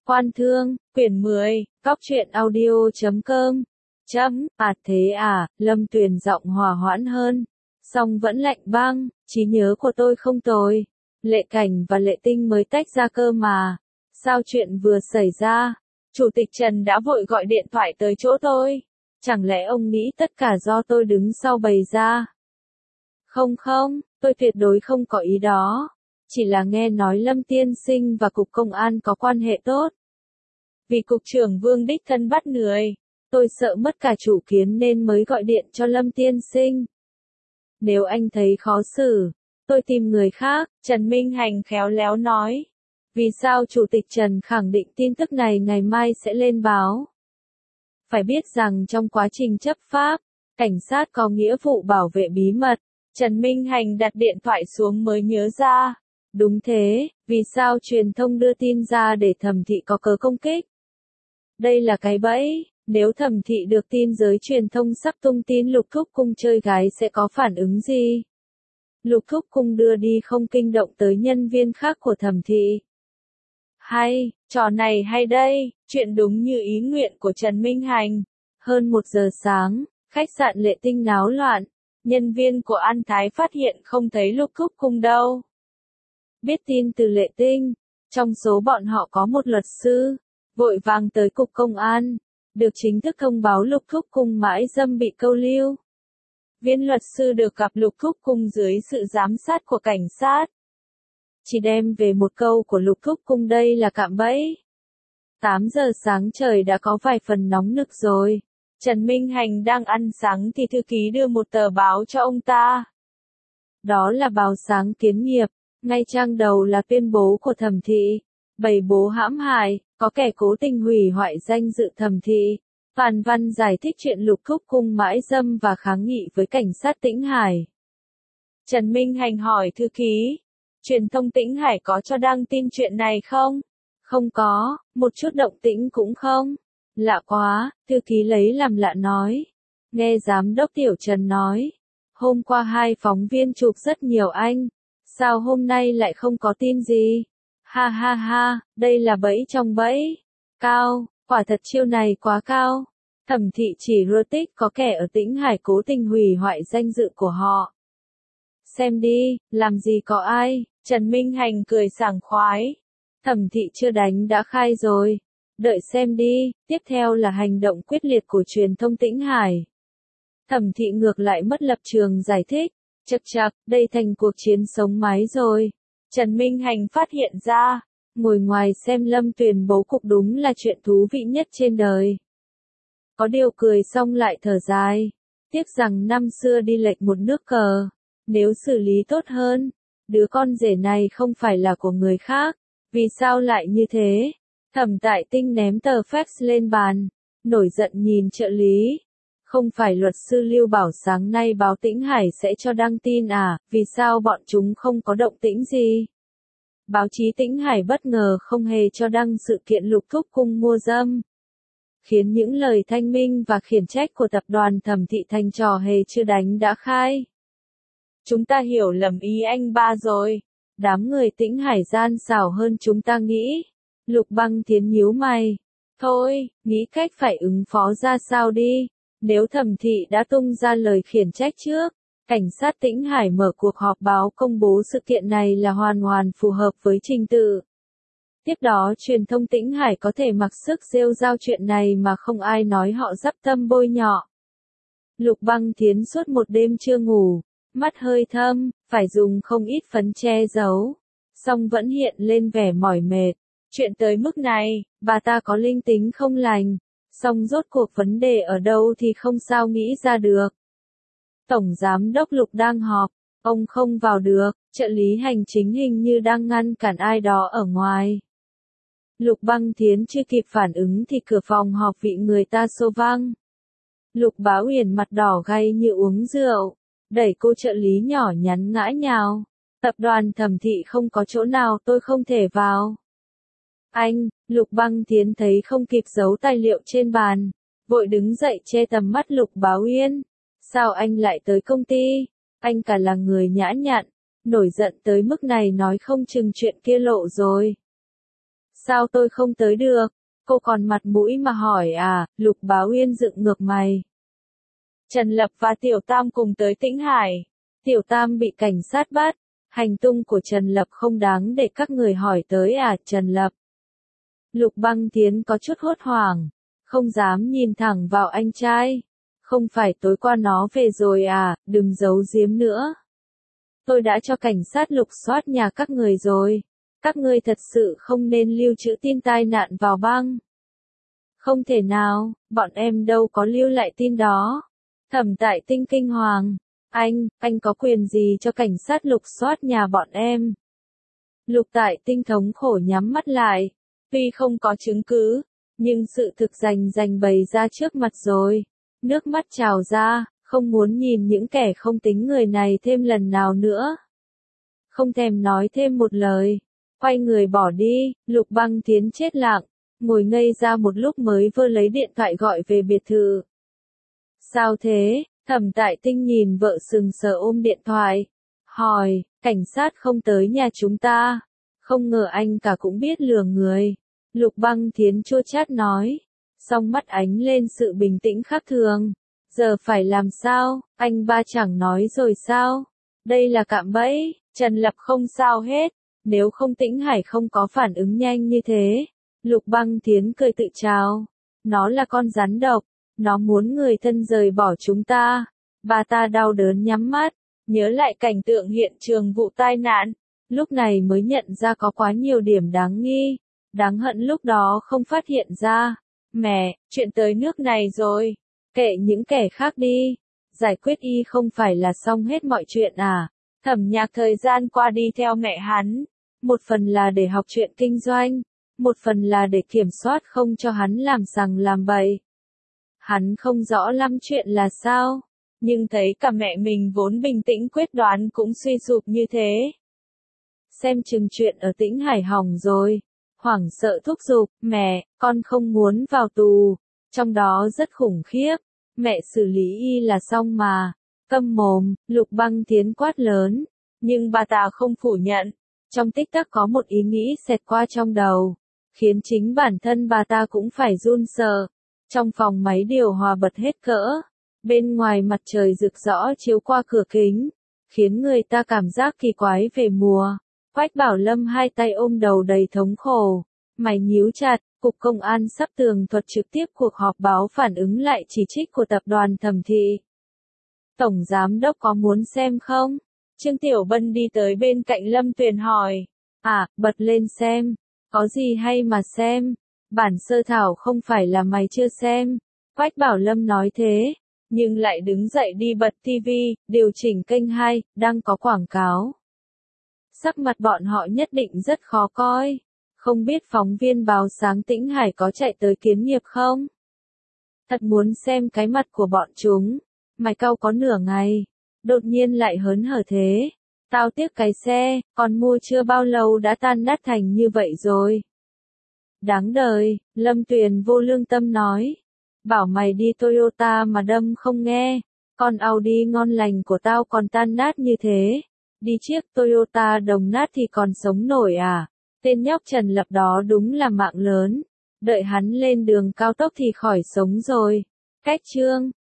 Quan Thương, quyển 10, Cóc truyện audio.com. Thế à, Lâm Tuyền giọng hòa hoãn hơn. Song vẫn lạnh băng, trí nhớ của tôi không tồi. Lệ Cảnh và Lệ Tinh mới tách ra cơ mà. Sao chuyện vừa xảy ra? Chủ tịch Trần đã vội gọi điện thoại tới chỗ tôi. Chẳng lẽ ông nghĩ tất cả do tôi đứng sau bày ra? Không, tôi tuyệt đối không có ý đó. Chỉ là nghe nói Lâm Tiên Sinh và Cục Công an có quan hệ tốt. Vì Cục trưởng Vương đích thân bắt người, tôi sợ mất cả chủ kiến nên mới gọi điện cho Lâm Tiên Sinh. Nếu anh thấy khó xử, tôi tìm người khác, Trần Minh Hành khéo léo nói. Vì sao Chủ tịch Trần khẳng định tin tức này ngày mai sẽ lên báo? Phải biết rằng trong quá trình chấp pháp, cảnh sát có nghĩa vụ bảo vệ bí mật. Trần Minh Hành đặt điện thoại xuống mới nhớ ra. Đúng thế, vì sao truyền thông đưa tin ra để Thẩm Thị có cớ công kích? Đây là cái bẫy, nếu Thẩm Thị được tin giới truyền thông sắp tung tin Lục Thúc Cung chơi gái sẽ có phản ứng gì? Lục Thúc Cung đưa đi không kinh động tới nhân viên khác của Thẩm Thị. Hay, trò này hay đây, chuyện đúng như ý nguyện của Trần Minh Hành. Hơn 1 giờ sáng, khách sạn Lệ Tinh náo loạn, nhân viên của An Thái phát hiện không thấy Lục Thúc Cung đâu. Biết tin từ Lệ Tinh, trong số bọn họ có một luật sư, vội vàng tới Cục Công an, được chính thức thông báo Lục Thúc Cung mãi dâm bị câu lưu. Viên luật sư được gặp Lục Thúc Cung dưới sự giám sát của cảnh sát. Chỉ đem về một câu của Lục Thúc Cung đây là cạm bẫy. 8 giờ sáng trời đã có vài phần nóng nực rồi. Trần Minh Hành đang ăn sáng thì thư ký đưa một tờ báo cho ông ta. Đó là báo Sáng Kiến Nghiệp, ngay trang đầu là tuyên bố của Thẩm Thị. Bày bố hãm hại, có kẻ cố tình hủy hoại danh dự Thẩm Thị. Toàn văn giải thích chuyện Lục Thúc Cung mãi dâm và kháng nghị với cảnh sát Tĩnh Hải. Trần Minh Hành hỏi thư ký, truyền thông Tĩnh Hải có cho đăng tin chuyện này không? Không có, một chút động tĩnh cũng không. Lạ quá, thư ký lấy làm lạ nói. Nghe giám đốc Tiểu Trần nói, hôm qua 2 phóng viên chụp rất nhiều anh, sao hôm nay lại không có tin gì? Ha, đây là bẫy trong bẫy. Cao, quả thật chiêu này quá cao. Thẩm Thị chỉ rơ tích có kẻ ở Tĩnh Hải cố tình hủy hoại danh dự của họ. Xem đi, làm gì có ai, Trần Minh Hành cười sảng khoái. Thẩm Thị chưa đánh đã khai rồi. Đợi xem đi, tiếp theo là hành động quyết liệt của truyền thông Tĩnh Hải. Thẩm Thị ngược lại mất lập trường giải thích. Chậc, đây thành cuộc chiến sống mái rồi. Trần Minh Hành phát hiện ra, ngồi ngoài xem Lâm Tuyền bố cục đúng là chuyện thú vị nhất trên đời. Có điều cười xong lại thở dài. Tiếc rằng năm xưa đi lệch một nước cờ. Nếu xử lý tốt hơn, đứa con rể này không phải là của người khác. Vì sao lại như thế? Thẩm Tại Tinh ném tờ fax lên bàn, nổi giận nhìn trợ lý. Không phải luật sư Lưu bảo sáng nay báo Tĩnh Hải sẽ cho đăng tin à, vì sao bọn chúng không có động tĩnh gì? Báo chí Tĩnh Hải bất ngờ không hề cho đăng sự kiện Lục Thúc Cung mua dâm. Khiến những lời thanh minh và khiển trách của tập đoàn Thẩm Thị thành trò hề chưa đánh đã khai. Chúng ta hiểu lầm ý anh ba rồi. Đám người Tĩnh Hải gian xảo hơn chúng ta nghĩ. Lục Băng Thiến nhíu mày. Thôi, nghĩ cách phải ứng phó ra sao đi. Nếu Thẩm Thị đã tung ra lời khiển trách trước, cảnh sát Tĩnh Hải mở cuộc họp báo công bố sự kiện này là hoàn toàn phù hợp với trình tự. Tiếp đó truyền thông Tĩnh Hải có thể mặc sức rêu rao chuyện này mà không ai nói họ dắp tâm bôi nhọ. Lục Băng Thiến suốt một đêm chưa ngủ, mắt hơi thâm, phải dùng không ít phấn che giấu, song vẫn hiện lên vẻ mỏi mệt. Chuyện tới mức này, bà ta có linh tính không lành, song rốt cuộc vấn đề ở đâu thì không sao nghĩ ra được. Tổng giám đốc Lục đang họp, ông không vào được, trợ lý hành chính hình như đang ngăn cản ai đó ở ngoài. Lục Băng Thiến chưa kịp phản ứng thì cửa phòng họp bị người ta xô văng. Lục Bá Uyển mặt đỏ gay như uống rượu, đẩy cô trợ lý nhỏ nhắn ngã nhào. Tập đoàn Thẩm Thị không có chỗ nào tôi không thể vào. Anh, Lục Băng Thiến thấy không kịp giấu tài liệu trên bàn, vội đứng dậy che tầm mắt Lục Bá Uyên. Sao anh lại tới công ty? Anh cả là người nhã nhặn, nổi giận tới mức này nói không chừng chuyện kia lộ rồi. Sao tôi không tới được? Cô còn mặt mũi mà hỏi à? Lục Bá Uyên dựng ngược mày. Trần Lập và Tiểu Tam cùng tới Tĩnh Hải. Tiểu Tam bị cảnh sát bắt. Hành tung của Trần Lập không đáng để các người hỏi tới à? Trần Lập. Lục Băng Tiến có chút hốt hoảng. Không dám nhìn thẳng vào anh trai. Không phải tối qua nó về rồi à? Đừng giấu giếm nữa. Tôi đã cho cảnh sát lục soát nhà các người rồi. Các ngươi thật sự không nên lưu trữ tin tai nạn vào băng. Không thể nào, bọn em đâu có lưu lại tin đó. Thẩm Tại Tinh kinh hoàng. Anh có quyền gì cho cảnh sát lục soát nhà bọn em? Lục Tại Tinh thống khổ nhắm mắt lại. Tuy không có chứng cứ, nhưng sự thực rành bày ra trước mặt rồi. Nước mắt trào ra, không muốn nhìn những kẻ không tính người này thêm lần nào nữa. Không thèm nói thêm một lời. Quay người bỏ đi, Lục Băng Tiến chết lặng, ngồi ngây ra một lúc mới vơ lấy điện thoại gọi về biệt thự. Sao thế? Thẩm Tại Tinh nhìn vợ sừng sờ ôm điện thoại. Hỏi, cảnh sát không tới nhà chúng ta. Không ngờ anh cả cũng biết lừa người. Lục Băng Tiến chua chát nói. Song mắt ánh lên sự bình tĩnh khác thường. Giờ phải làm sao? Anh ba chẳng nói rồi sao? Đây là cạm bẫy. Trần Lập không sao hết. Nếu không Tĩnh Hải không có phản ứng nhanh như thế. Lục Băng Tiến cười tự trào. Nó là con rắn độc. Nó muốn người thân rời bỏ chúng ta. Bà ta đau đớn nhắm mắt. Nhớ lại cảnh tượng hiện trường vụ tai nạn. Lúc này mới nhận ra có quá nhiều điểm đáng nghi. Đáng hận lúc đó không phát hiện ra. Mẹ, chuyện tới nước này rồi. Kệ những kẻ khác đi. Giải quyết y không phải là xong hết mọi chuyện à. Thẩm Nhạc thời gian qua đi theo mẹ hắn. Một phần là để học chuyện kinh doanh. Một phần là để kiểm soát không cho hắn làm sằng làm bậy. Hắn không rõ lắm chuyện là sao. Nhưng thấy cả mẹ mình vốn bình tĩnh quyết đoán cũng suy sụp như thế. Xem chừng chuyện ở Tĩnh Hải hỏng rồi. Hoảng sợ thúc giục, mẹ, con không muốn vào tù. Trong đó rất khủng khiếp. Mẹ xử lý y là xong mà. Câm mồm, Lục Băng Tiến quát lớn. Nhưng bà ta không phủ nhận. Trong tích tắc có một ý nghĩ xẹt qua trong đầu. Khiến chính bản thân bà ta cũng phải run sợ. Trong phòng máy điều hòa bật hết cỡ. Bên ngoài mặt trời rực rõ chiếu qua cửa kính. Khiến người ta cảm giác kỳ quái về mùa. Quách Bảo Lâm hai tay ôm đầu đầy thống khổ. Mày nhíu chặt, Cục Công an sắp tường thuật trực tiếp cuộc họp báo phản ứng lại chỉ trích của tập đoàn Thẩm Thị. Tổng Giám Đốc có muốn xem không? Trương Tiểu Bân đi tới bên cạnh Lâm Tuyền hỏi. À, bật lên xem. Có gì hay mà xem? Bản sơ thảo không phải là mày chưa xem. Quách Bảo Lâm nói thế. Nhưng lại đứng dậy đi bật TV, điều chỉnh kênh 2, đang có quảng cáo. Sắc mặt bọn họ nhất định rất khó coi. Không biết phóng viên báo sáng Tĩnh Hải có chạy tới kiến nghiệp không? Thật muốn xem cái mặt của bọn chúng. Mày cau có nửa ngày. Đột nhiên lại hớn hở thế. Tao tiếc cái xe, còn mua chưa bao lâu đã tan nát thành như vậy rồi. Đáng đời, Lâm Tuyền vô lương tâm nói. Bảo mày đi Toyota mà đâm không nghe. Con Audi ngon lành của tao còn tan nát như thế. Đi chiếc Toyota đồng nát thì còn sống nổi à? Tên nhóc Trần Lập đó đúng là mạng lớn. Đợi hắn lên đường cao tốc thì khỏi sống rồi. Cách chương